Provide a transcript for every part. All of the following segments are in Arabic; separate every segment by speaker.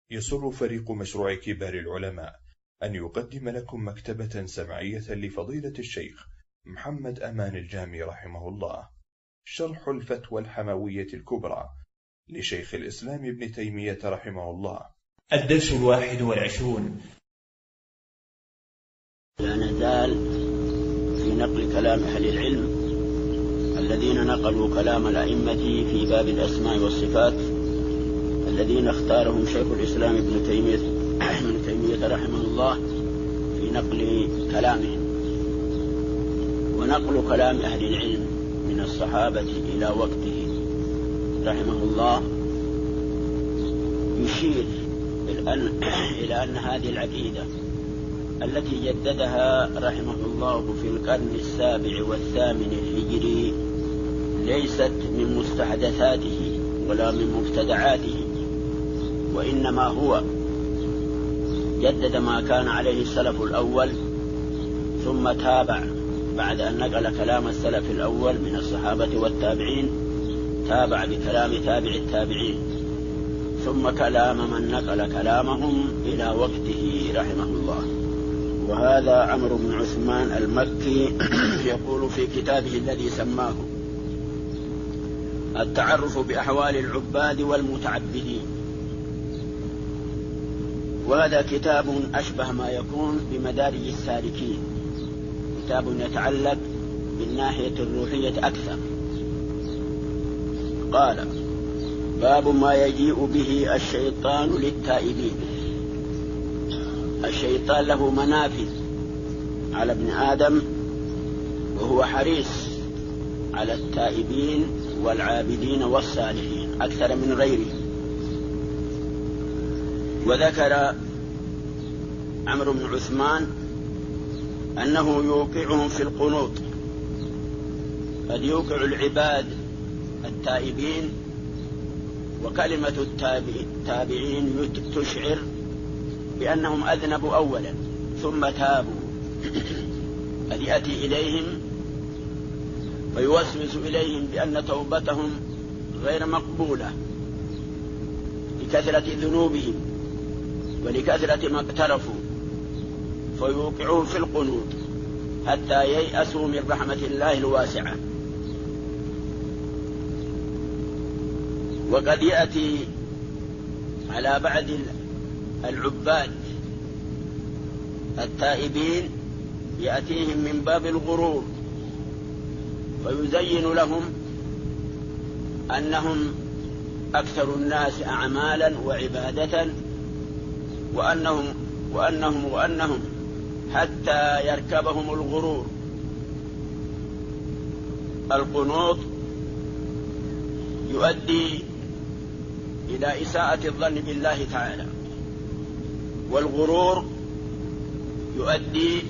Speaker 1: يسر فريق مشروع كبار العلماء أن يقدم لكم مكتبة سمعية لفضيلة الشيخ محمد أمان الجامي رحمه الله، شرح الفتوى الحموية الكبرى لشيخ الإسلام ابن تيمية رحمه الله.
Speaker 2: الدرس 21.
Speaker 3: لا نزال في نقل كلام أهل العلم الذين نقلوا كلام الأئمة في باب الأسماء والصفات الذين اختارهم شيخ الإسلام ابن تيمية رحمه الله في نقل كلامهم. ونقل كلام أهل العلم من الصحابة إلى وقته رحمه الله يشير إلى أن هذه العقيدة التي جددها رحمه الله في القرن 7 والثامن الهجري ليست من مستحدثاته ولا من مبتدعاته، وإنما هو جدد ما كان عليه السلف الأول ثم تابع بعد أن نقل كلام السلف الأول من الصحابة والتابعين، تابع بكلام تابع التابعين ثم كلام من نقل كلامهم إلى وقته رحمه الله. وهذا عمرو بن عثمان المكي يقول في كتابه الذي سماه التعرف بأحوال العباد والمتعبدين، وهذا كتاب أشبه ما يكون بمدارج السالكين، كتاب يتعلق بالناحية الروحية أكثر. قال: باب ما يجيء به الشيطان للتائبين. الشيطان له منافذ على ابن آدم، وهو حريص على التائبين والعابدين والصالحين أكثر من غيره. وذكر عمرو بن عثمان أنه يوقعهم في القنوط، قد يوقع العباد التائبين، وكلمة التابعين تشعر بأنهم أذنبوا أولا ثم تابوا، قد يأتي إليهم ويوسوس إليهم بأن توبتهم غير مقبولة لكثرة ذنوبهم ولكثرة ما اقترفوا، فيوقعون في القنوط حتى ييأسوا من رحمة الله الواسعة. وقد يأتي على بعض العباد التائبين يأتيهم من باب الغرور، فيزين لهم أنهم أكثر الناس أعمالا وعبادة، وأنهم حتى يركبهم الغرور. القنوط يؤدي إلى إساءة الظن بالله تعالى، والغرور يؤدي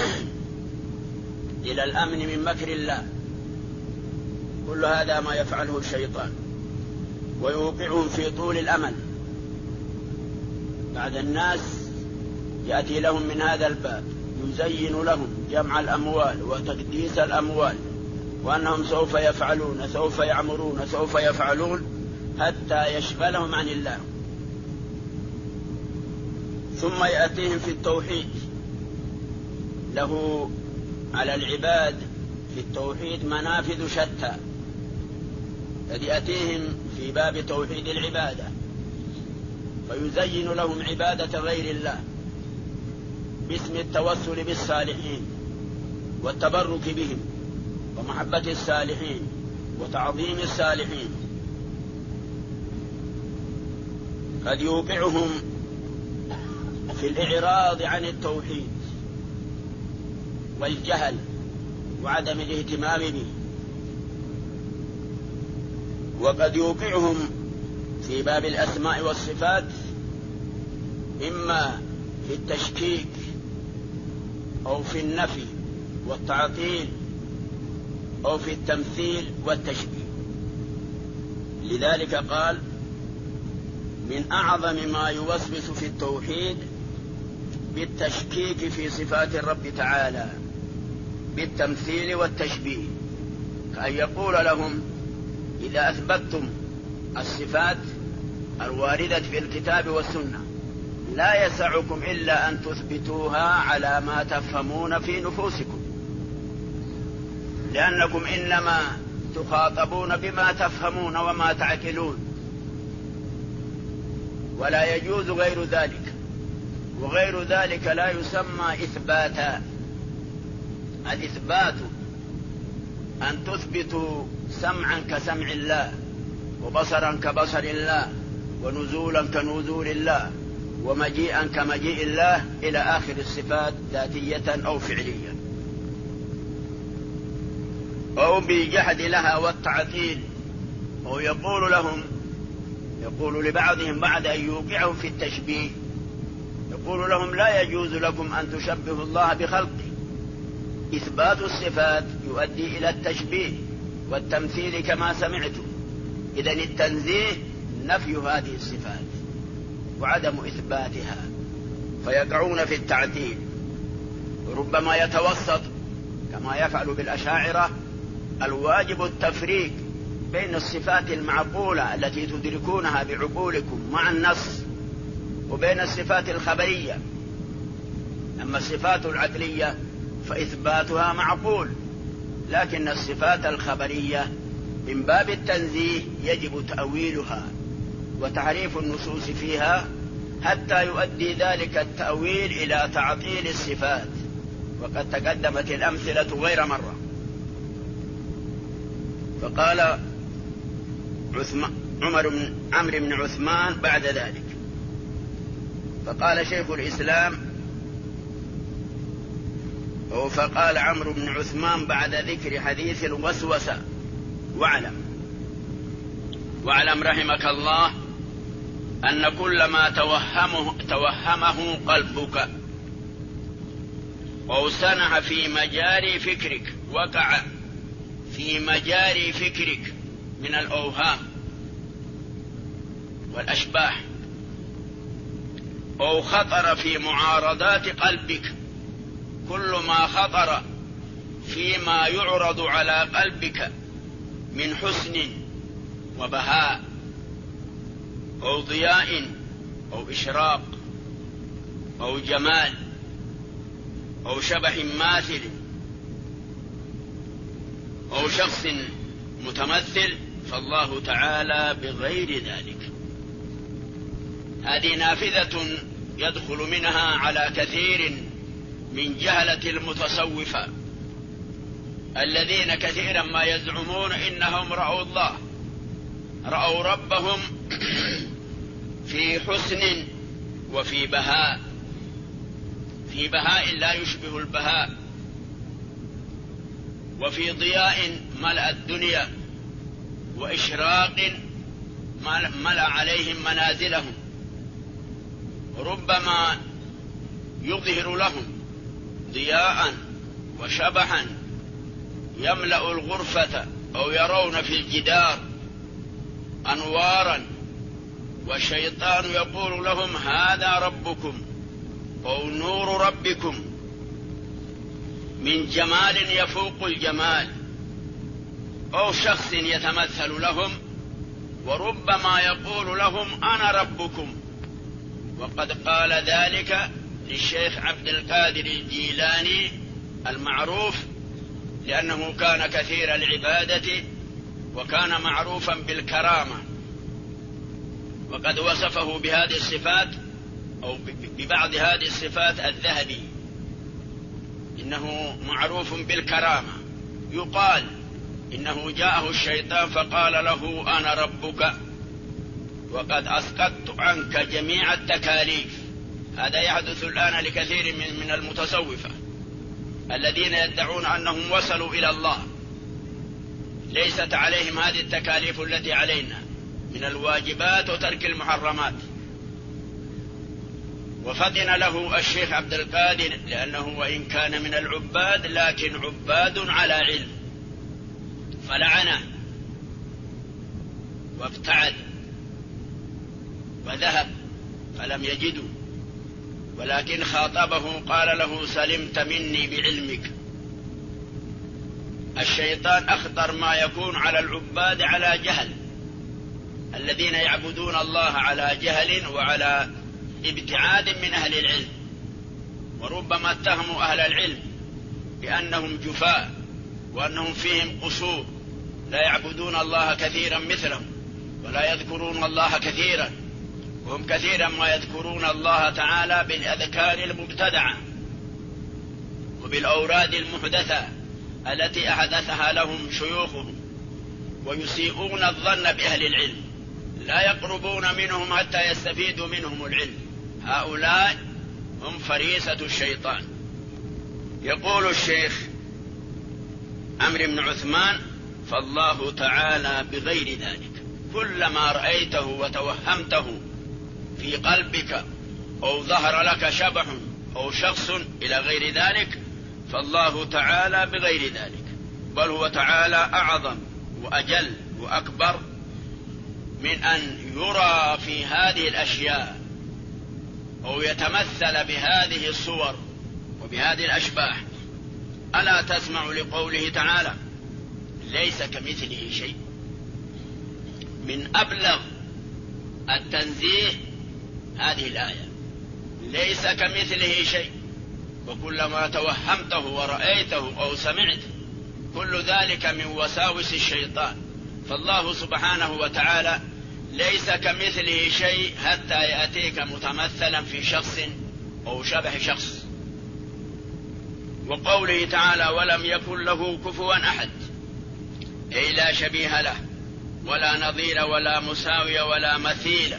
Speaker 3: إلى الأمن من مكر الله. كل هذا ما يفعله الشيطان، ويوقعهم في طول الأمل. بعد الناس يأتي لهم من هذا الباب يزين لهم جمع الأموال وتقديس الأموال، وأنهم سوف يفعلون سوف يعمرون سوف يفعلون حتى يشغلهم عن الله. ثم يأتيهم في التوحيد، له على العباد في التوحيد منافذ شتى، قد يأتيهم في باب توحيد العبادة فيزين لهم عبادة غير الله باسم التوسل بالصالحين والتبرك بهم ومحبة الصالحين وتعظيم الصالحين. قد يوقعهم في الإعراض عن التوحيد والجهل وعدم الاهتمام به. وقد يوقعهم في باب الأسماء والصفات إما في التشكيك أو في النفي والتعطيل أو في التمثيل والتشبيه. لذلك قال: من أعظم ما يوسوس في التوحيد بالتشكيك في صفات الرب تعالى بالتمثيل والتشبيه، كأن يقول لهم: إذا أثبتتم الصفات الواردة في الكتاب والسنة لا يسعكم إلا أن تثبتوها على ما تفهمون في نفوسكم، لأنكم إنما تخاطبون بما تفهمون وما تعقلون، ولا يجوز غير ذلك، وغير ذلك لا يسمى إثباتا. الإثبات أن تثبتوا سمعا كسمع الله، وبصرا كبصر الله، ونزولا كنزول الله، ومجيئا كمجيء الله، إلى آخر الصفات ذاتية أو فعلية. أو بالجحد لها والتعطيل، أو يقول لبعضهم بعد أن يوقعهم في التشبيه، يقول لهم لا يجوز لكم أن تشبهوا الله بخلقه. إثبات الصفات يؤدي إلى التشبيه والتمثيل كما سمعتم. إذن التنزيه نفي هذه الصفات وعدم إثباتها، فيقعون في التعديل. ربما يتوسط كما يفعل بالأشاعرة. الواجب التفريق بين الصفات المعقولة التي تدركونها بعقولكم مع النص، وبين الصفات الخبرية. أما الصفات العقلية فإثباتها معقول، لكن الصفات الخبرية من باب التنزيه يجب تأويلها وتعريف النصوص فيها، حتى يؤدي ذلك التأويل إلى تعطيل الصفات، وقد تقدمت الأمثلة غير مرة. فقال عمرو بن عثمان بعد ذلك، فقال شيخ الإسلام، فقال عمرو بن عثمان بعد ذكر حديث الوسوسة: واعلم رحمك الله أن كل ما توهمه قلبك أو سنح في مجاري فكرك، وقع في مجاري فكرك من الأوهام والأشباح، أو خطر في معارضات قلبك، كل ما خطر فيما يعرض على قلبك من حسن وبهاء أو ضياء أو إشراق أو جمال أو شبح ماثل أو شخص متمثل، فالله تعالى بغير ذلك. هذه نافذة يدخل منها على كثير من جهلة المتصوفة، الذين كثيرا ما يزعمون إنهم رأوا الله، رأوا ربهم في حسن وفي بهاء، في بهاء لا يشبه البهاء، وفي ضياء ملأ الدنيا، وإشراق ملأ عليهم منازلهم. ربما يظهر لهم ضياء وشبحا يملأ الغرفة، أو يرون في الجدار أنوارا، والشيطان يقول لهم هذا ربكم أو نور ربكم، من جمال يفوق الجمال، أو شخص يتمثل لهم، وربما يقول لهم أنا ربكم. وقد قال ذلك للشيخ عبد القادر الجيلاني المعروف، لأنه كان كثير العبادة وكان معروفا بالكرامة، وقد وصفه بهذه الصفات أو ببعض هذه الصفات الذهبي، إنه معروف بالكرامة. يقال إنه جاءه الشيطان فقال له أنا ربك وقد أسقطت عنك جميع التكاليف. هذا يحدث الآن لكثير من المتصوفة الذين يدعون أنهم وصلوا إلى الله، ليست عليهم هذه التكاليف التي علينا من الواجبات وترك المحرمات. وفطن له الشيخ عبد القادر، لأنه وإن كان من العباد لكن عباد على علم، فلعنه وابتعد وذهب فلم يجده، ولكن خاطبه قال له سلمت مني بعلمك. الشيطان أخطر ما يكون على العباد على جهل، الذين يعبدون الله على جهل وعلى ابتعاد من أهل العلم، وربما اتهموا أهل العلم بأنهم جفاء وأنهم فيهم قصور، لا يعبدون الله كثيرا مثلهم ولا يذكرون الله كثيرا، وهم كثيرا ما يذكرون الله تعالى بالأذكار المبتدعة وبالأوراد المحدثة التي أحدثها لهم شيوخهم، ويسيئون الظن بأهل العلم، لا يقربون منهم حتى يستفيدوا منهم العلم. هؤلاء هم فريسة الشيطان. يقول الشيخ عمرو بن عثمان: فالله تعالى بغير ذلك، كلما رأيته وتوهمته في قلبك أو ظهر لك شبح أو شخص إلى غير ذلك، فالله تعالى بغير ذلك، بل هو تعالى أعظم وأجل وأكبر من أن يرى في هذه الأشياء أو يتمثل بهذه الصور وبهذه الأشباح. ألا تسمع لقوله تعالى: ليس كمثله شيء؟ من أبلغ التنزيه هذه الآية، ليس كمثله شيء، وكلما توهمته ورأيته أو سمعت كل ذلك من وساوس الشيطان. فالله سبحانه وتعالى ليس كمثله شيء حتى يأتيك متمثلا في شخص أو شبه شخص. وقوله تعالى: ولم يكن له كفوا أحد، أي لا شبيه له ولا نظير ولا مساوي ولا مثيل.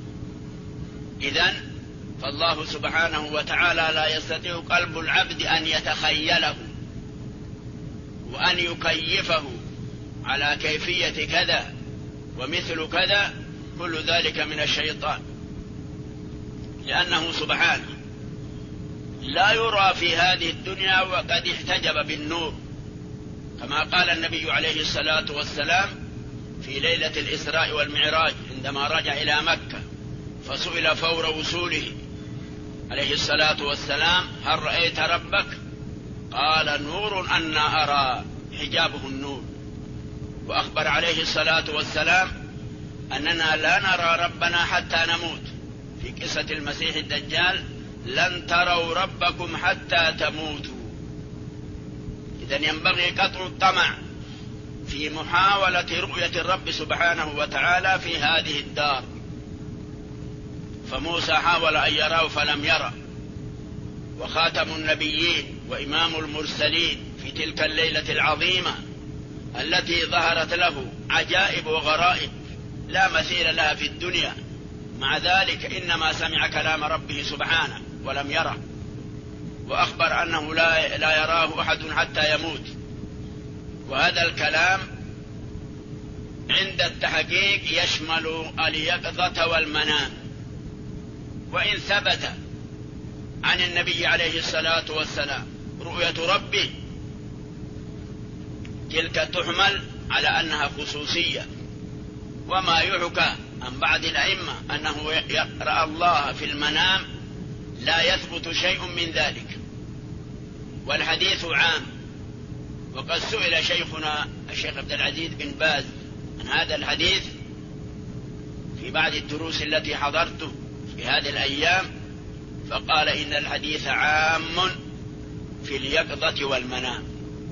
Speaker 3: إذن فالله سبحانه وتعالى لا يستطيع قلب العبد أن يتخيله وأن يكيفه على كيفية كذا ومثل كذا، كل ذلك من الشيطان، لأنه سبحانه لا يرى في هذه الدنيا وقد احتجب بالنور، كما قال النبي عليه الصلاة والسلام في ليلة الإسراء والمعراج عندما رجع إلى مكة، فسئل فور وصوله عليه الصلاة والسلام: هل رأيت ربك؟ قال: نور أنا أرى، حجابه النور. وأخبر عليه الصلاة والسلام أننا لا نرى ربنا حتى نموت، في قصة المسيح الدجال: لن تروا ربكم حتى تموتوا. إذن ينبغي قطع الطمع في محاولة رؤية الرب سبحانه وتعالى في هذه الدار. فموسى حاول أن يراه فلم يرى، وخاتم النبيين وإمام المرسلين في تلك الليلة العظيمة التي ظهرت له عجائب وغرائب لا مثيل لها في الدنيا، مع ذلك إنما سمع كلام ربه سبحانه ولم يره، وأخبر أنه لا يراه أحد حتى يموت. وهذا الكلام عند التحقيق يشمل اليقظة والمنام. وإن ثبت عن النبي عليه الصلاة والسلام رؤية ربه، تلك تحمل على أنها خصوصية. وما يحكى عن بعض الأئمة أنه يقرأ الله في المنام لا يثبت شيء من ذلك، والحديث عام. وقد سئل شيخنا الشيخ عبد العزيز بن باز عن هذا الحديث في بعض الدروس التي حضرته في هذه الأيام، فقال إن الحديث عام في اليقظة والمنام،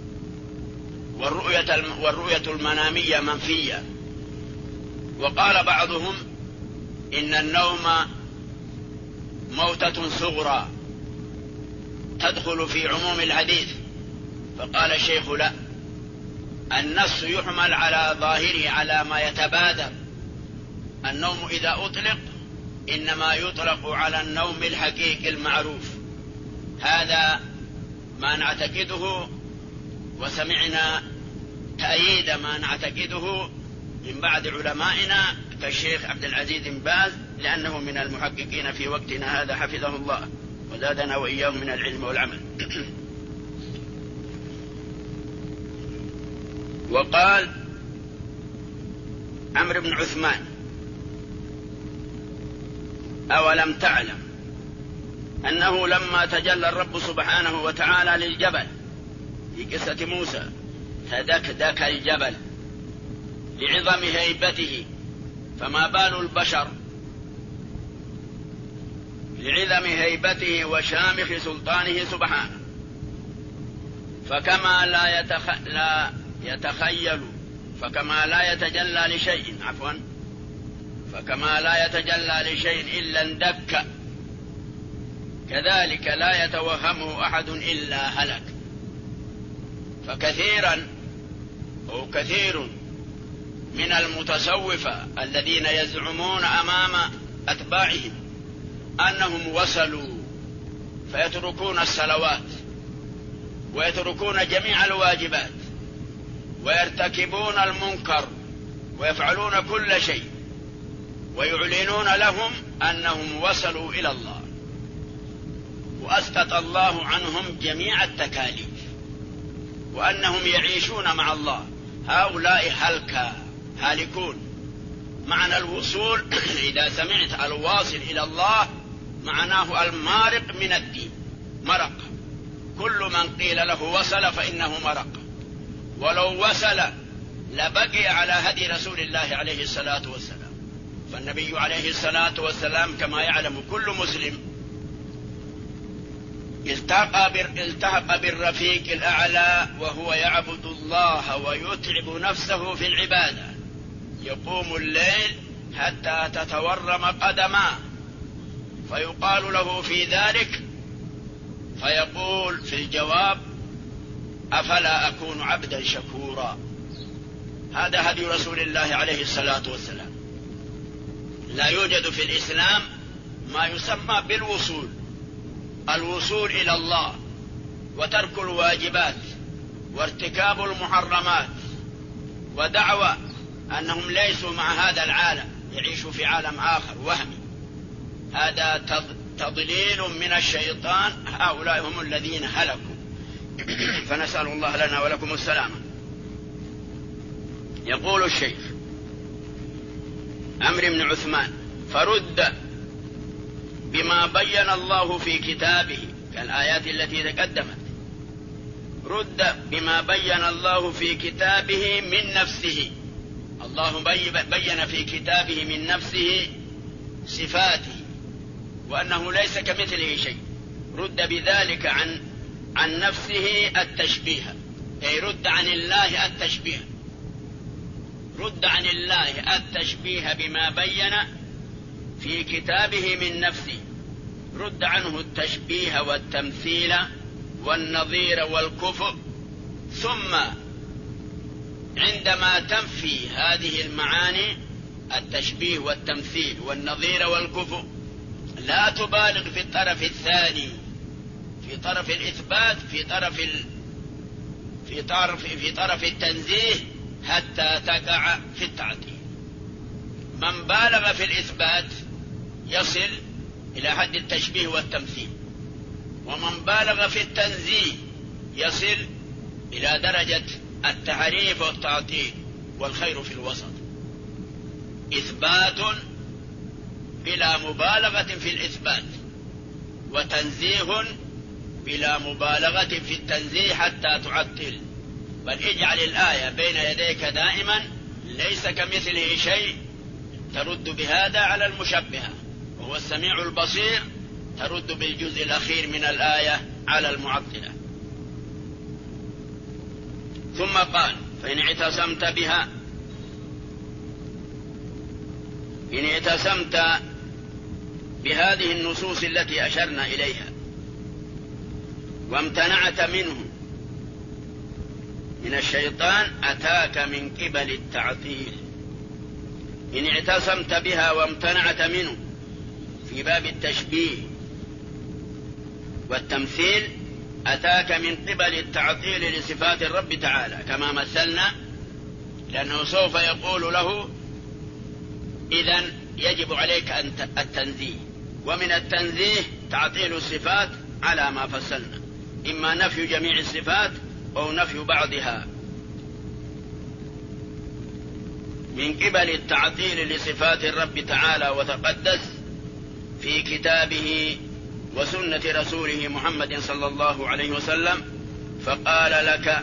Speaker 3: والرؤية المنامية منفية. وقال بعضهم إن النوم موتة صغرى تدخل في عموم الحديث، فقال الشيخ: لا، النص يحمل على ظاهره على ما يتبادر. النوم إذا أطلق إنما يطلق على النوم الحقيقي المعروف. هذا ما نعتقده، وسمعنا تأييد ما نعتقده من بعض علمائنا كالشيخ عبد العزيز بن باز، لأنه من المحققين في وقتنا هذا حفظه الله وزادنا وإياه من العلم والعمل. وقال عمرو بن عثمان: أولم تعلم أنه لما تجلى الرب سبحانه وتعالى للجبل في قصة موسى فدكدك الجبل لعظم هيبته، فما بال البشر عظم هيبته وشامخ سلطانه سبحانه. فكما لا يتخيل فكما لا يتجلى لشيء إلا اندك، كذلك لا يتوهمه أحد إلا هلك. كثير من المتصوفة الذين يزعمون أمام أتباعهم أنهم وصلوا، فيتركون الصلوات ويتركون جميع الواجبات ويرتكبون المنكر ويفعلون كل شيء، ويعلنون لهم أنهم وصلوا إلى الله وأسقط الله عنهم جميع التكاليف وأنهم يعيشون مع الله. هؤلاء هالكون. معنى الوصول إذا سمعت الواصل إلى الله معناه المارق من الدين، مرق. كل من قيل له وصل فإنه مرق، ولو وصل لبقي على هدي رسول الله عليه الصلاة والسلام. فالنبي عليه الصلاة والسلام كما يعلم كل مسلم التحق بالرفيق الأعلى وهو يعبد الله ويتعب نفسه في العبادة، يقوم الليل حتى تتورم قدماه، فيقال له في ذلك فيقول في الجواب: أفلا أكون عبدا شكورا. هذا هدي رسول الله عليه الصلاة والسلام. لا يوجد في الإسلام ما يسمى بالوصول، الوصول إلى الله وترك الواجبات وارتكاب المحرمات ودعوى أنهم ليسوا مع هذا العالم، يعيشوا في عالم آخر وهمي. هذا تضليل من الشيطان. هؤلاء هم الذين هلكوا. فنسأل الله لنا ولكم السلامة. يقول الشيخ عمرو بن عثمان: فرد بما بين الله في كتابه، كالآيات التي تقدمت، رد بما بين الله في كتابه من نفسه. الله بين في كتابه من نفسه صفاته وأنه ليس كمثله شيء، رد بذلك عن نفسه التشبيه، أي رد عن الله التشبيه، رد عن الله التشبيه بما بين في كتابه من نفسه، رد عنه التشبيه والتمثيل والنظير والكفء. ثم عندما تنفي هذه المعاني التشبيه والتمثيل والنظير والكفء لا تبالغ في الطرف الثاني، في طرف الإثبات، في طرف التنزيه، حتى تقع في التعطيل. من بالغ في الإثبات يصل إلى حد التشبيه والتمثيل، ومن بالغ في التنزيه يصل إلى درجة التحريف والتعطيل، والخير في الوسط. إثبات بلا مبالغة في الإثبات، وتنزيه بلا مبالغة في التنزيه حتى تعطل. بل اجعل الآية بين يديك دائما ليس كمثله شيء، ترد بهذا على المشبهة، وهو السميع البصير، ترد بالجزء الأخير من الآية على المعطلة. ثم قال: فإن اعتصمت بها، إن اعتصمت بهذه النصوص التي أشرنا إليها وامتنعت منه من الشيطان أتاك من قبل التعطيل. إن اعتصمت بها وامتنعت منه في باب التشبيه والتمثيل أتاك من قبل التعطيل لصفات الرب تعالى كما مثلنا، لأنه سوف يقول له: إذن يجب عليك التنزيه، ومن التنزيه تعطيل الصفات على ما فصلنا، إما نفي جميع الصفات أو نفي بعضها. من قبل التعطيل لصفات الرب تعالى وتقدس في كتابه وسنة رسوله محمد صلى الله عليه وسلم، فقال لك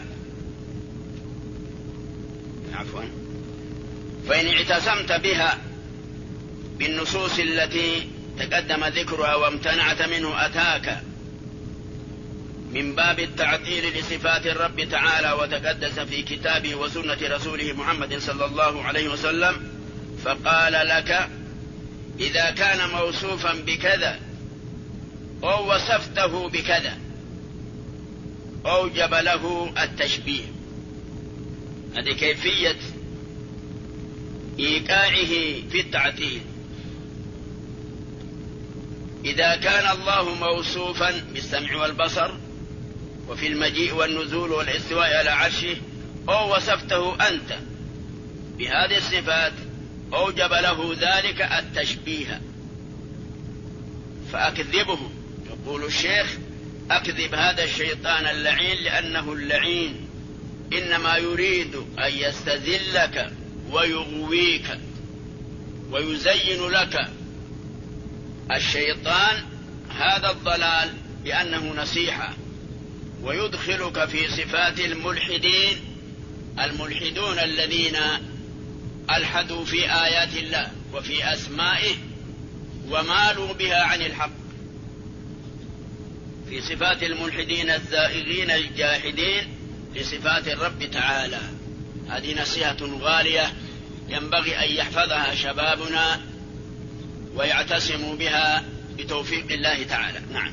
Speaker 3: فإن اعتصمت بها بالنصوص التي تقدم ذكرها وامتنعت منه أتاك من باب التعطيل لصفات الرب تعالى وتقدس في كتابه وسنة رسوله محمد صلى الله عليه وسلم، فقال لك إذا كان موصوفا بكذا أو وصفته بكذا أوجب له التشبيه. هذه كيفية إيقاعه في التعطيل. إذا كان الله موصوفا بالسمع والبصر وفي المجيء والنزول والاستواء على عرشه أو وصفته أنت بهذه الصفات أوجب له ذلك التشبيه. فأكذبه، يقول الشيخ أكذب هذا الشيطان اللعين، لأنه اللعين إنما يريد أن يستذلك ويغويك ويزين لك الشيطان هذا الضلال بأنه نصيحة، ويدخلك في صفات الملحدين، الملحدون الذين ألحدوا في آيات الله وفي أسمائه ومالوا بها عن الحق، في صفات الملحدين الزائغين الجاحدين لصفات الرب تعالى. هذه نصيحة غالية ينبغي أن يحفظها شبابنا ويعتصموا بها بتوفيق الله تعالى. نعم.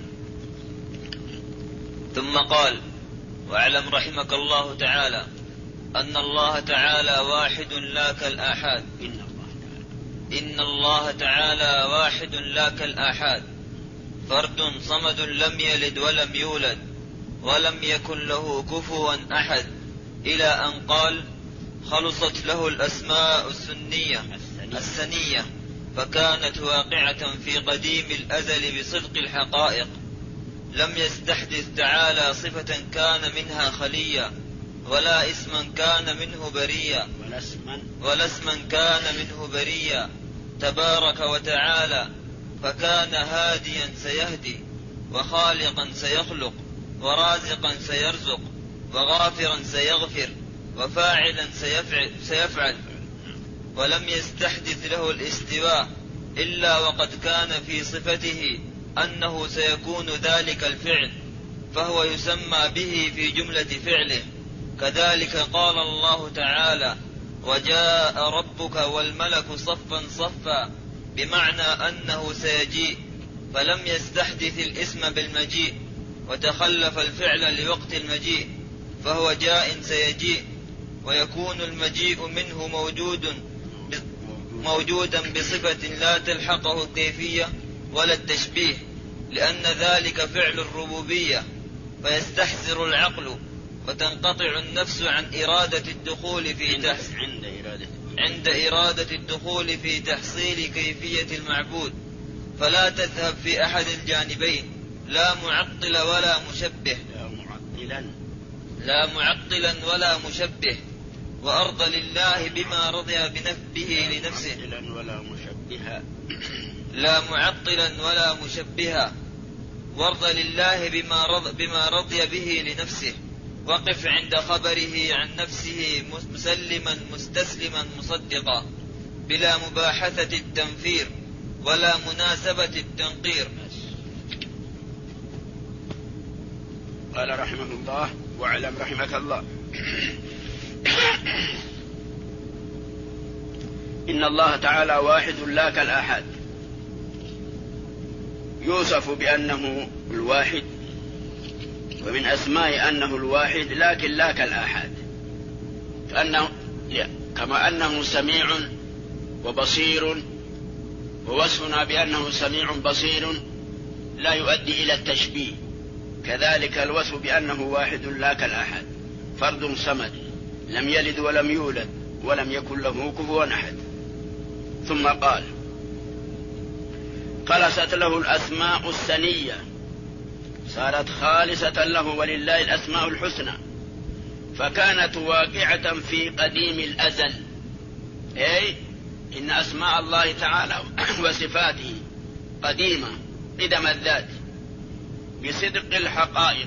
Speaker 4: ثم قال: واعلم رحمك الله تعالى أن الله تعالى واحد لا كالآحاد. إن الله تعالى واحد لا كالآحاد، فرد صمد لم يلد ولم يولد ولم يكن له كفوا أحد، إلى أن قال: خلصت له الأسماء السنية فكانت واقعة في قديم الأزل بصدق الحقائق، لم يستحدث تعالى صفة كان منها خليا ولا اسما كان منه بريا تبارك وتعالى، فكان هاديا سيهدي وخالقا سيخلق ورازقا سيرزق وغافرا سيغفر وفاعلا سيفعل، ولم يستحدث له الاستواء إلا وقد كان في صفته أنه سيكون ذلك الفعل، فهو يسمى به في جملة فعله. كذلك قال الله تعالى: وجاء ربك والملك صفا صفا، بمعنى أنه سيجيء، فلم يستحدث الاسم بالمجيء وتخلف الفعل لوقت المجيء، فهو جاء سيجيء، ويكون المجيء منه موجودا بصفة لا تلحقه الكيفية ولا التشبيه، لأن ذلك فعل الربوبية، فيستحسر العقل وتنقطع النفس عن إرادة الدخول عند إرادة الدخول في تحصيل كيفية المعبود، فلا تذهب في أحد الجانبين، لا معطلا ولا مشبه، وأرضى لله بما رضي به لنفسه، لا معطلا ولا مشبها، وارضى لله بما رضي به لنفسه، وقف عند خبره عن نفسه مسلما مستسلما مصدقا، بلا مباحثة التنفير ولا مناسبة التنقير.
Speaker 3: قال رحمه الله: واعلم رحمك الله إن الله تعالى واحد لا كالآحاد، يوصف بأنه الواحد، ومن أسماء أنه الواحد، لكن لا كالآحاد، كما أنه سميع وبصير، ووصفنا بأنه سميع بصير لا يؤدي إلى التشبيه، كذلك الوصف بأنه واحد لا كالآحاد، فرد صمد لم يلد ولم يولد ولم يكن له كفوا أحد. ثم قال: خلصت له الأسماء السنية، صارت خالصة له، ولله الأسماء الحسنى، فكانت واقعة في قديم الأزل، أي إن أسماء الله تعالى وصفاته قديمة قدم الذات بصدق الحقائق.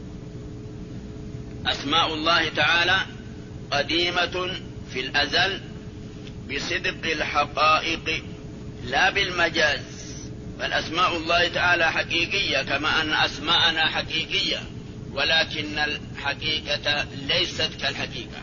Speaker 3: أسماء الله تعالى قديمة في الأزل بصدق الحقائق، لا بالمجاز بل أسماء الله تعالى حقيقية كما أن أسماءنا حقيقية، ولكن الحقيقة ليست كالحقيقة.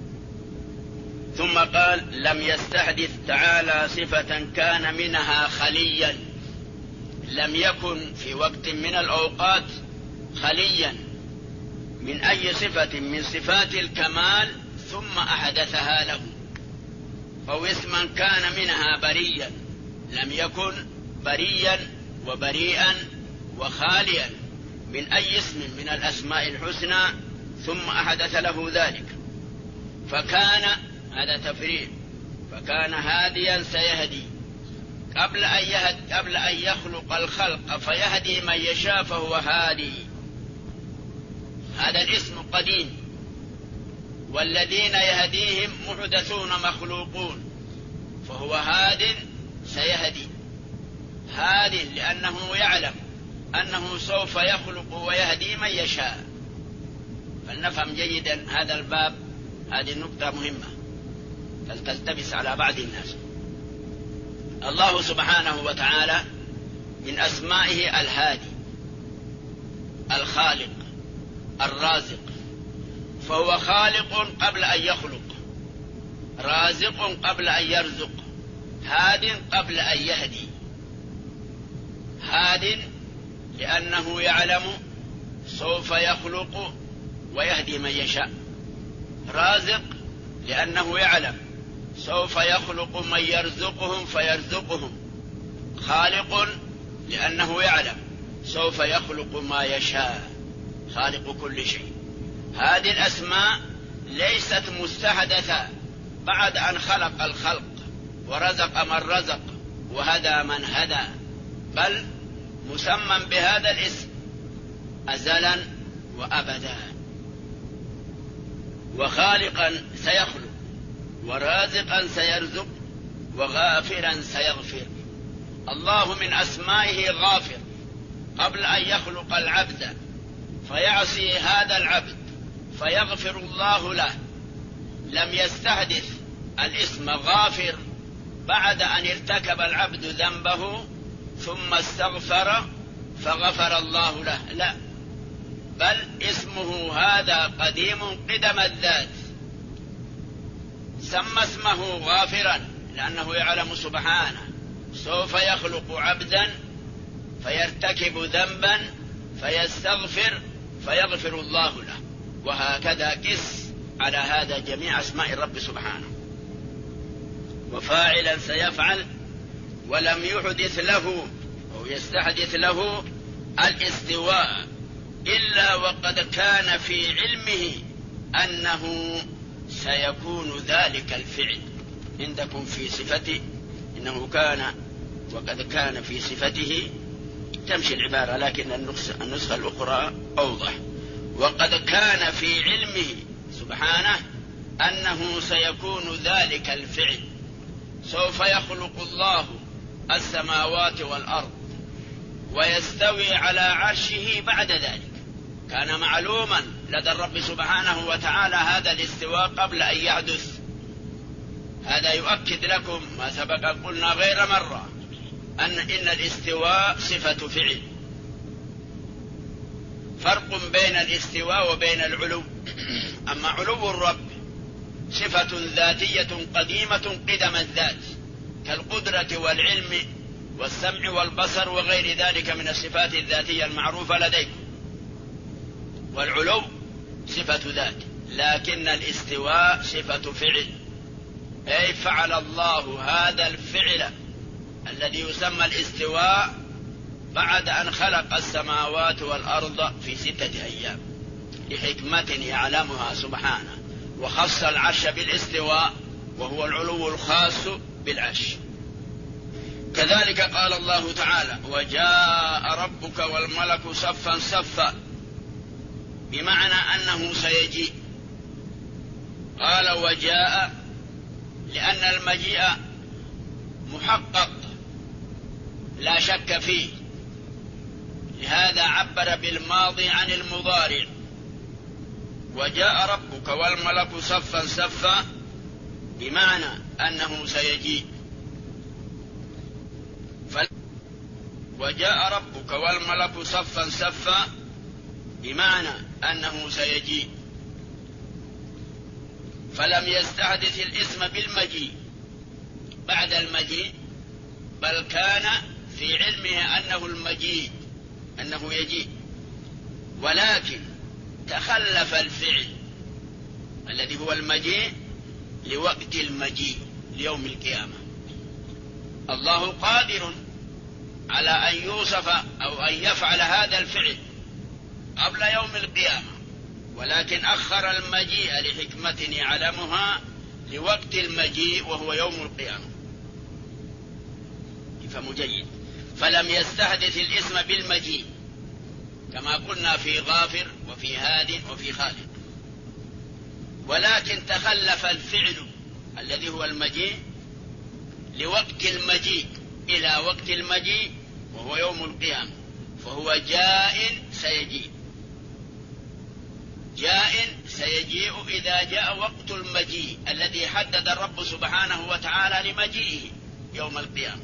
Speaker 3: ثم قال: لم يستحدث تعالى صفة كان منها خليا، لم يكن في وقت من الأوقات خليا من أي صفة من صفات الكمال ثم أحدثها له، أو اسما كان منها بريا، لم يكن بريا وبريئا وخاليا من أي اسم من الأسماء الحسنى ثم أحدث له ذلك. فكان، هذا تفريق، فكان هاديا سيهدي قبل أن يخلق الخلق فيهدي من يشاء فهو هادي. هذا الاسم قديم، والذين يهديهم محدثون مخلوقون، فهو هاد سيهدي، هاد لأنه يعلم أنه سوف يخلق ويهدي من يشاء. فلنفهم جيدا هذا الباب، هذه النقطة مهمة فلتلتبس على بعض الناس. الله سبحانه وتعالى من أسمائه الهادي، الخالق، الرازق، فهو خالق قبل أن يخلق، رازق قبل أن يرزق، هاد قبل أن يهدي. هاد لأنه يعلم سوف يخلق ويهدي من يشاء، رازق لأنه يعلم سوف يخلق من يرزقهم فيرزقهم، خالق لأنه يعلم سوف يخلق ما يشاء، خالق كل شيء. هذه الأسماء ليست مستحدثة بعد أن خلق الخلق ورزق من رزق وهدى من هدى، بل مسمى بهذا الاسم أزلا وأبدا. وخالقا سيخلق، ورازقا سيرزق، وغافرا سيغفر. الله من أسمائه غافر قبل أن يخلق العبد فيعصي هذا العبد فيغفر الله له. لم يستحدث الاسم غافر بعد أن ارتكب العبد ذنبه ثم استغفر فغفر الله له، لا، بل اسمه هذا قديم قدم الذات، سمى اسمه غافرا لأنه يعلم سبحانه سوف يخلق عبدا فيرتكب ذنبا فيستغفر فيغفر الله له. وهكذا قس على هذا جميع أسماء الرب سبحانه. وفاعلا سيفعل، ولم يحدث له أو يستحدث له الاستواء إلا وقد كان في علمه أنه سيكون ذلك الفعل. عندكم في صفته إنه كان وقد كان في صفته، تمشي العبارة لكن النسخة الأخرى أوضح. وقد كان في علمه سبحانه أنه سيكون ذلك الفعل، سوف يخلق الله السماوات والأرض ويستوي على عرشه بعد ذلك. كان معلوما لدى الرب سبحانه وتعالى هذا الاستواء قبل أن يحدث. هذا يؤكد لكم ما سبق قلنا غير مرة إن الاستواء صفة فعل. فرق بين الاستواء وبين العلو. أما علو الرب صفة ذاتية قديمة قدم الذات كالقدرة والعلم والسمع والبصر وغير ذلك من الصفات الذاتية المعروفة لديكم. والعلو صفة ذات، لكن الاستواء صفة فعل، أي فعل الله هذا الفعل الذي يسمى الاستواء بعد أن خلق السماوات والأرض في 6 أيام لحكمة يعلمها سبحانه، وخص العرش بالاستواء وهو العلو الخاص بالعرش. كذلك قال الله تعالى: وجاء ربك والملك صفا صفا، بمعنى أنه سيجيء. قال وجاء لأن المجيء محقق لا شك فيه، لهذا عبر بالماضي عن المضارع. وجاء ربك والملك صفا صفا بمعنى أنه سيجيء. وجاء ربك والملك صفا صفا، بمعنى أنه سيجيء، فلم يستحدث الاسم بالمجيء بعد المجيء، بل كان في علمه أنه المجيء، أنه يجيء، ولكن تخلف الفعل الذي هو المجيء لوقت المجيء ليوم القيامة. الله قادر على أن يوصف أو أن يفعل هذا الفعل قبل يوم القيامة، ولكن أخر المجيء لحكمة يعلمها لوقت المجيء وهو يوم القيامة. يفهم جيد. فلم يستحدث الاسم بالمجيء كما قلنا في غافر وفي هاد وفي خالد، ولكن تخلف الفعل الذي هو المجيء لوقت المجيء إلى وقت المجيء وهو يوم القيامة، فهو جاء سيجيء. جاء سيجيء إذا جاء وقت المجيء الذي حدد الرب سبحانه وتعالى لمجيئه يوم القيامة،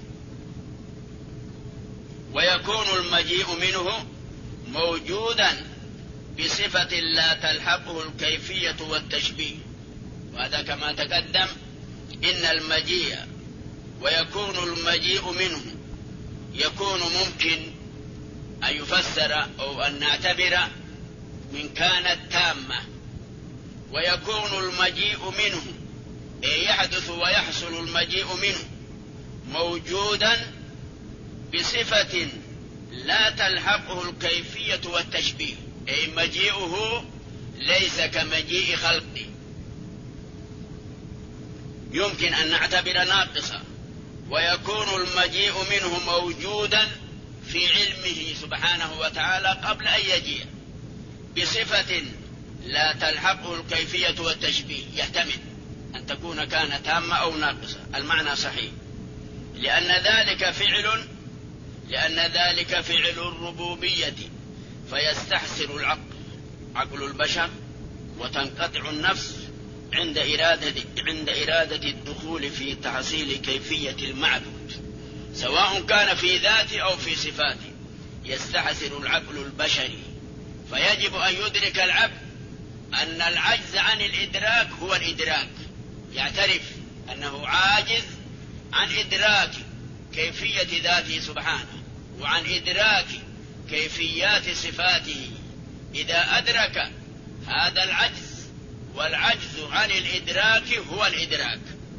Speaker 3: ويكون المجيء منه موجودا بصفة لا تلحقه الكيفية والتشبيه، وهذا كما تقدم إن المجيء ويكون المجيء منه يكون ممكن أن يفسر أو أن نعتبر من كانت تامة، ويكون المجيء منه أي يحدث ويحصل المجيء منه موجودا بصفة لا تلحقه الكيفية والتشبيه، أي مجيئه ليس كمجيء خلقه، يمكن أن نعتبر ناقصا، ويكون المجيء منه موجودا في علمه سبحانه وتعالى قبل أن يجيء بصفة لا تلحقه الكيفية والتشبيه، يحتمل أن تكون كان تامة أو ناقصة، المعنى صحيح، لأن ذلك فعل الربوبية، فيستحسر العقل، عقل البشر، وتنقطع النفس عند إرادة الدخول في تحصيل كيفية المعبود، سواء كان في ذاته أو في صفاته. يستحسر العقل البشري، فيجب أن يدرك العبد أن العجز عن الإدراك هو الإدراك، يعترف أنه عاجز عن إدراك كيفية ذاته سبحانه وعن إدراك كيفيات صفاته. إذا أدرك هذا العجز، والعجز عن الإدراك هو الإدراك.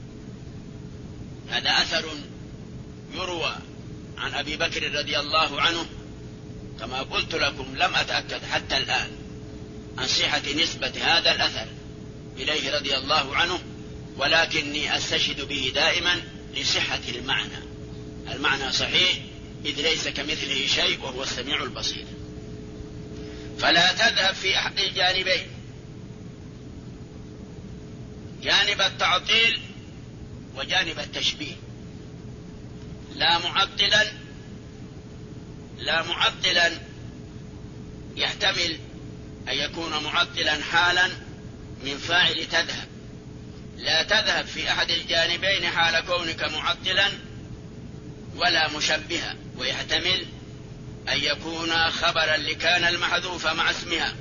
Speaker 3: هذا أثر يروى عن أبي بكر رضي الله عنه، كما قلت لكم لم أتأكد حتى الآن عن صحة نسبة هذا الأثر إليه رضي الله عنه، ولكني أستشهد به دائما لصحة المعنى صحيح، إذ ليس كمثله شيء وهو السميع البصير. فلا تذهب في أحد الجانبين، جانب التعطيل وجانب التشبيه، لا معطلا يحتمل أن يكون معطلا حالا من فاعل تذهب. لا تذهب في أحد الجانبين حال كونك معطلا، ولا مشبها، ويحتمل أن يكون خبرا لكان المحذوف مع اسمها،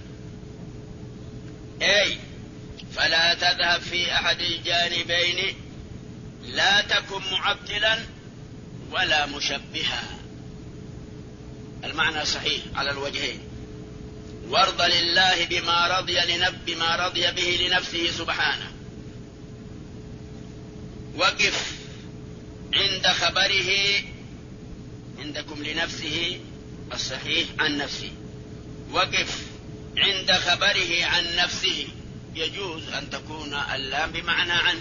Speaker 3: أي فلا تذهب في أحد الجانبين، لا تكن معطلا ولا مشبها، المعنى صحيح على الوجهين. وارض لله بما رضي به لنفسه سبحانه، وقف عند خبره، عندكم لنفسه الصحيح عن نفسه، وقف عند خبره عن نفسه. يجوز أن تكون اللام بمعنى عن،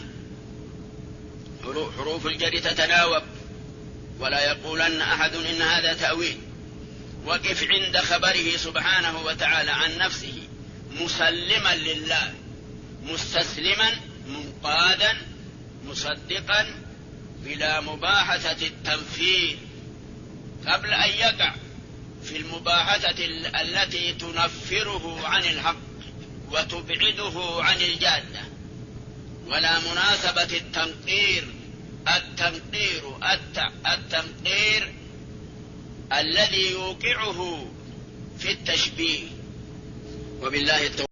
Speaker 3: حروف الجر تتناوب، ولا يقولن أحد إن هذا تأويل. وقف عند خبره سبحانه وتعالى عن نفسه مسلما لله، مستسلما منقادا مصدقا، بلا مباحثة التنفيذ، قبل أن يقع في المباحثة التي تنفره عن الحق وتبعده عن الجادة، ولا مناسبة التنقير الذي يوقعه في التشبيه. وبالله التوفيق.